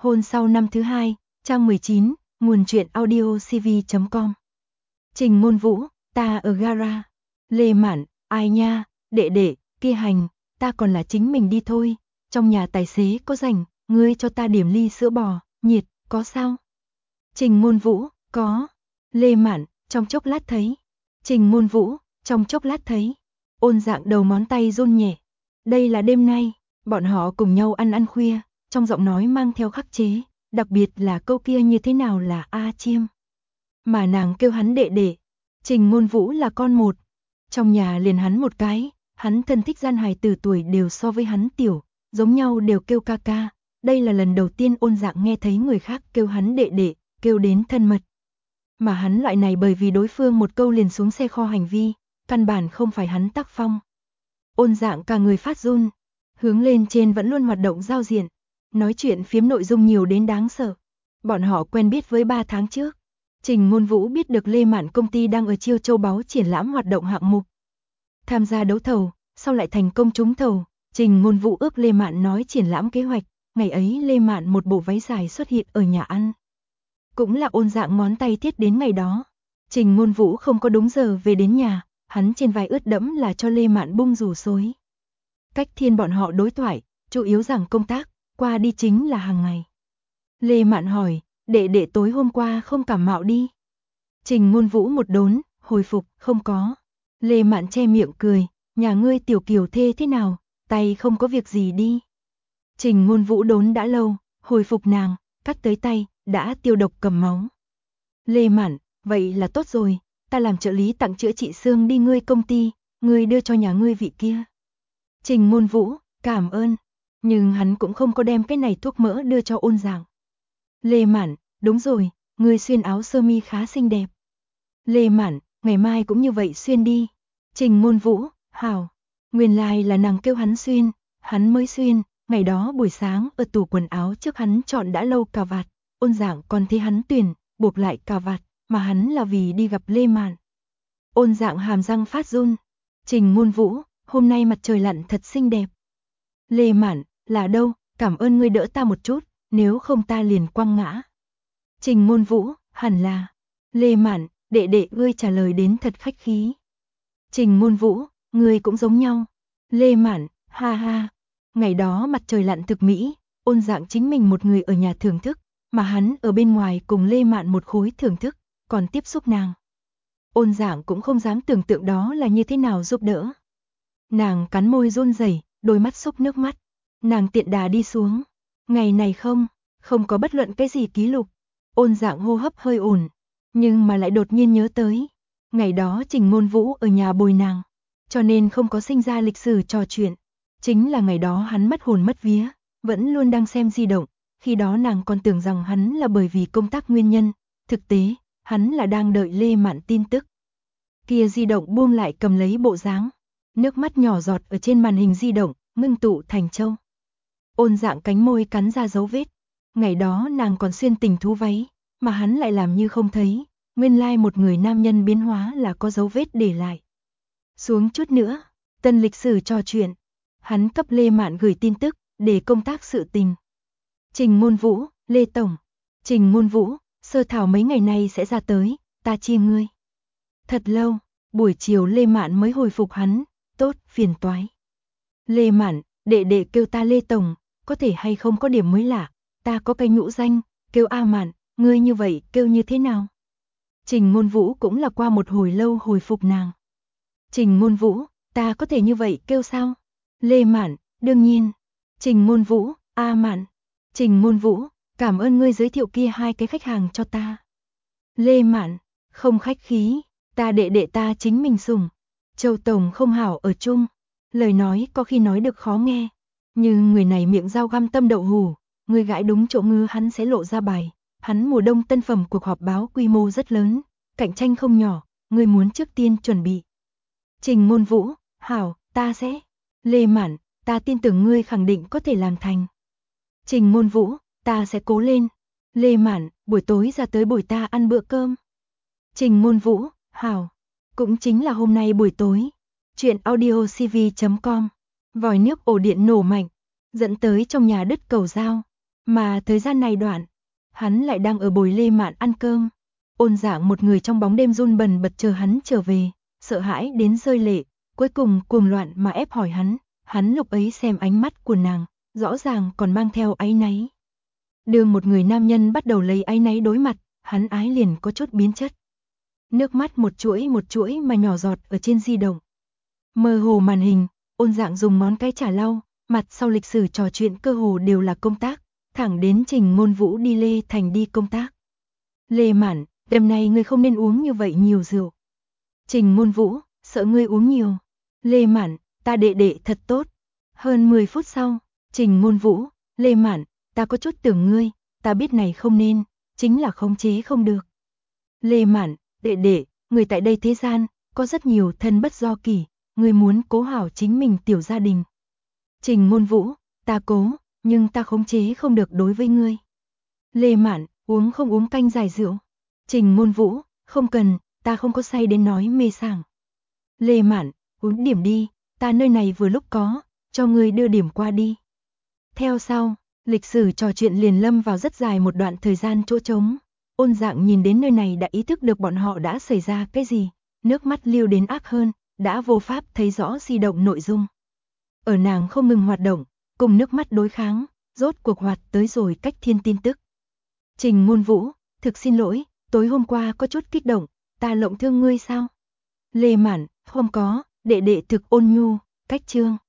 Hôn sau năm thứ hai, trang 19, nguồn truyện audio cv.com. Trình Môn Vũ, ta ở gara. Lê Mạn, ai nha, đệ đệ, kia hành, ta còn là chính mình đi thôi, trong nhà tài xế có rảnh, ngươi cho ta điểm ly sữa bò, nhiệt, có sao? Trình Môn Vũ, có. Lê Mạn, trong chốc lát thấy. Trình Môn Vũ, trong chốc lát thấy. Ôn Dạng đầu ngón tay run nhẹ. Đây là đêm nay, bọn họ cùng nhau ăn khuya, trong giọng nói mang theo khắc chế, đặc biệt là câu kia như thế nào là A Chiêm. Mà nàng kêu hắn đệ đệ, Trình Môn Vũ là con một, trong nhà liền hắn một cái, hắn thân thích gian hài tử tuổi đều so với hắn tiểu, giống nhau đều kêu ca ca, đây là lần đầu tiên Ôn Dạng nghe thấy người khác kêu hắn đệ đệ, kêu đến thân mật. Mà hắn loại này bởi vì đối phương một câu liền xuống xe kho hành vi, căn bản không phải hắn tác phong. Ôn Dạng cả người phát run, hướng lên trên vẫn luôn hoạt động giao diện, nói chuyện phiếm nội dung nhiều đến đáng sợ. Bọn họ quen biết với 3 tháng trước. Trình Môn Vũ biết được Lê Mạn công ty đang ở chiêu châu báu triển lãm hoạt động hạng mục. Tham gia đấu thầu, sau lại thành công trúng thầu, Trình Môn Vũ ước Lê Mạn nói triển lãm kế hoạch, ngày ấy Lê Mạn một bộ váy dài xuất hiện ở nhà ăn. Cũng là Ôn Dạng ngón tay thiết đến ngày đó. Trình Môn Vũ không có đúng giờ về đến nhà, hắn trên vai ướt đẫm là cho Lê Mạn bung rủ xối. Cách thiên bọn họ đối thoại, chủ yếu rằng công tác, qua đi chính là hàng ngày. Lê Mạn hỏi, đệ đệ tối hôm qua không cảm mạo đi. Trình Môn Vũ một đốn, hồi phục, không có. Lê Mạn che miệng cười, nhà ngươi tiểu kiều thê thế nào, tay không có việc gì đi. Trình Môn Vũ đốn đã lâu, hồi phục nàng, cắt tới tay, đã tiêu độc cầm máu. Lê Mạn, vậy là tốt rồi, ta làm trợ lý tặng chữa trị xương đi ngươi công ty, ngươi đưa cho nhà ngươi vị kia. Trình Môn Vũ, cảm ơn, nhưng hắn cũng không có đem cái này thuốc mỡ đưa cho Ôn Dạng. Lê Mạn, đúng rồi, ngươi xuyên áo sơ mi khá xinh đẹp. Lê Mạn, ngày mai cũng như vậy xuyên đi. Trình Môn Vũ, hảo. Nguyên lai là nàng kêu hắn xuyên, hắn mới xuyên, ngày đó buổi sáng ở tủ quần áo trước hắn chọn đã lâu cà vạt, Ôn Dạng còn thấy hắn tuyển, buộc lại cà vạt, mà hắn là vì đi gặp Lê Mạn. Ôn Dạng hàm răng phát run. Trình Môn Vũ, hôm nay mặt trời lặn thật xinh đẹp. Lê Mạn, là đâu, cảm ơn ngươi đỡ ta một chút, nếu không ta liền quăng ngã. Trình Môn Vũ, hẳn là. Lê Mạn, đệ đệ ngươi trả lời đến thật khách khí. Trình Môn Vũ, ngươi cũng giống nhau. Lê Mạn, ha ha. Ngày đó mặt trời lặn thực mỹ, Ôn Dạng chính mình một người ở nhà thưởng thức, mà hắn ở bên ngoài cùng Lê Mạn một khối thưởng thức, còn tiếp xúc nàng. Ôn Dạng cũng không dám tưởng tượng đó là như thế nào giúp đỡ. Nàng cắn môi run rẩy, đôi mắt xúc nước mắt. Nàng tiện đà đi xuống. Ngày này không có bất luận cái gì ký lục. Ôn Dạng hô hấp hơi ổn, nhưng mà lại đột nhiên nhớ tới. Ngày đó Trình Môn Vũ ở nhà bồi nàng, cho nên không có sinh ra lịch sử trò chuyện. Chính là ngày đó hắn mất hồn mất vía, vẫn luôn đang xem di động. Khi đó nàng còn tưởng rằng hắn là bởi vì công tác nguyên nhân. Thực tế, hắn là đang đợi Lê Mạn tin tức. Kia di động buông lại cầm lấy bộ dáng. Nước mắt nhỏ giọt ở trên màn hình di động, ngưng tụ thành châu. Ôn Dạng cánh môi cắn ra dấu vết. Ngày đó nàng còn xuyên tình thú váy, mà hắn lại làm như không thấy. Nguyên lai một người nam nhân biến hóa là có dấu vết để lại. Xuống chút nữa, tân lịch sử trò chuyện. Hắn cấp Lê Mạn gửi tin tức, để công tác sự tình. Trình Môn Vũ, Lê Tổng. Trình Môn Vũ, sơ thảo mấy ngày nay sẽ ra tới, ta chia ngươi. Thật lâu, buổi chiều Lê Mạn mới hồi phục hắn, tốt, phiền toái. Lê Mạn, đệ đệ kêu ta Lê Tổng, có thể hay không có điểm mới lạ, ta có cái nhũ danh, kêu A Mạn, ngươi như vậy kêu như thế nào? Trình Môn Vũ cũng là qua một hồi lâu hồi phục nàng. Trình Môn Vũ, ta có thể như vậy kêu sao? Lê Mạn, đương nhiên. Trình Môn Vũ, A Mạn. Trình Môn Vũ, cảm ơn ngươi giới thiệu kia 2 cái khách hàng cho ta. Lê Mạn, không khách khí, ta đệ đệ ta chính mình sủng. Châu Tổng không hảo ở chung. Lời nói có khi nói được khó nghe, nhưng người này miệng dao găm tâm đậu hủ, người gãi đúng chỗ ngứa hắn sẽ lộ ra bài. Hắn mùa đông tân phẩm cuộc họp báo quy mô rất lớn, cạnh tranh không nhỏ, người muốn trước tiên chuẩn bị. Trình Môn Vũ, hảo, ta sẽ. Lê Mạn, ta tin tưởng ngươi khẳng định có thể làm thành. Trình Môn Vũ, ta sẽ cố lên. Lê Mạn, buổi tối ra tới bồi ta ăn bữa cơm. Trình Môn Vũ, hảo. Cũng chính là hôm nay buổi tối. Chuyện audio cv.com. Vòi nước ổ điện nổ mạnh, dẫn tới trong nhà đứt cầu dao. Mà thời gian này đoạn, hắn lại đang ở bồi Lê Mạn ăn cơm. Ôn Dạng một người trong bóng đêm run bần bật chờ hắn trở về, sợ hãi đến rơi lệ, cuối cùng cuồng loạn mà ép hỏi hắn lúc ấy xem ánh mắt của nàng, rõ ràng còn mang theo áy náy. Đường một người nam nhân bắt đầu lấy áy náy đối mặt, hắn ái liền có chút biến chất. Nước mắt một chuỗi mà nhỏ giọt ở trên di động. Mơ hồ màn hình, Ôn Dạng dùng ngón cái chà lau, mặt sau lịch sử trò chuyện cơ hồ đều là công tác, thẳng đến Trình Ngôn Vũ đi Lê Thành đi công tác. Lê Mạn, đêm nay ngươi không nên uống như vậy nhiều rượu. Trình Ngôn Vũ, sợ ngươi uống nhiều. Lê Mạn, ta đệ đệ thật tốt. Hơn 10 phút sau, Trình Ngôn Vũ, Lê Mạn, ta có chút tưởng ngươi, ta biết này không nên, chính là khống chế không được. Lê Mạn, đệ đệ, người tại đây thế gian, có rất nhiều thân bất do kỷ, ngươi muốn cố hảo chính mình tiểu gia đình. Trình Ngôn Vũ, ta cố, nhưng ta khống chế không được đối với ngươi. Lê Mạn, uống không uống canh giải rượu. Trình Ngôn Vũ, không cần, ta không có say đến nói mê sảng. Lê Mạn, uống điểm đi, ta nơi này vừa lúc có, cho ngươi đưa điểm qua đi. Theo sau, lịch sử trò chuyện liền lâm vào rất dài một đoạn thời gian chỗ trống. Ôn Dạng nhìn đến nơi này đã ý thức được bọn họ đã xảy ra cái gì, nước mắt lưu đến ác hơn, đã vô pháp thấy rõ di động nội dung. Ở nàng không ngừng hoạt động, cùng nước mắt đối kháng, rốt cuộc hoạt tới rồi cách thiên tin tức. Trình Ngôn Vũ, thực xin lỗi, tối hôm qua có chút kích động, ta lộng thương ngươi sao? Lê Mạn, không có, đệ đệ thực ôn nhu, cách chương.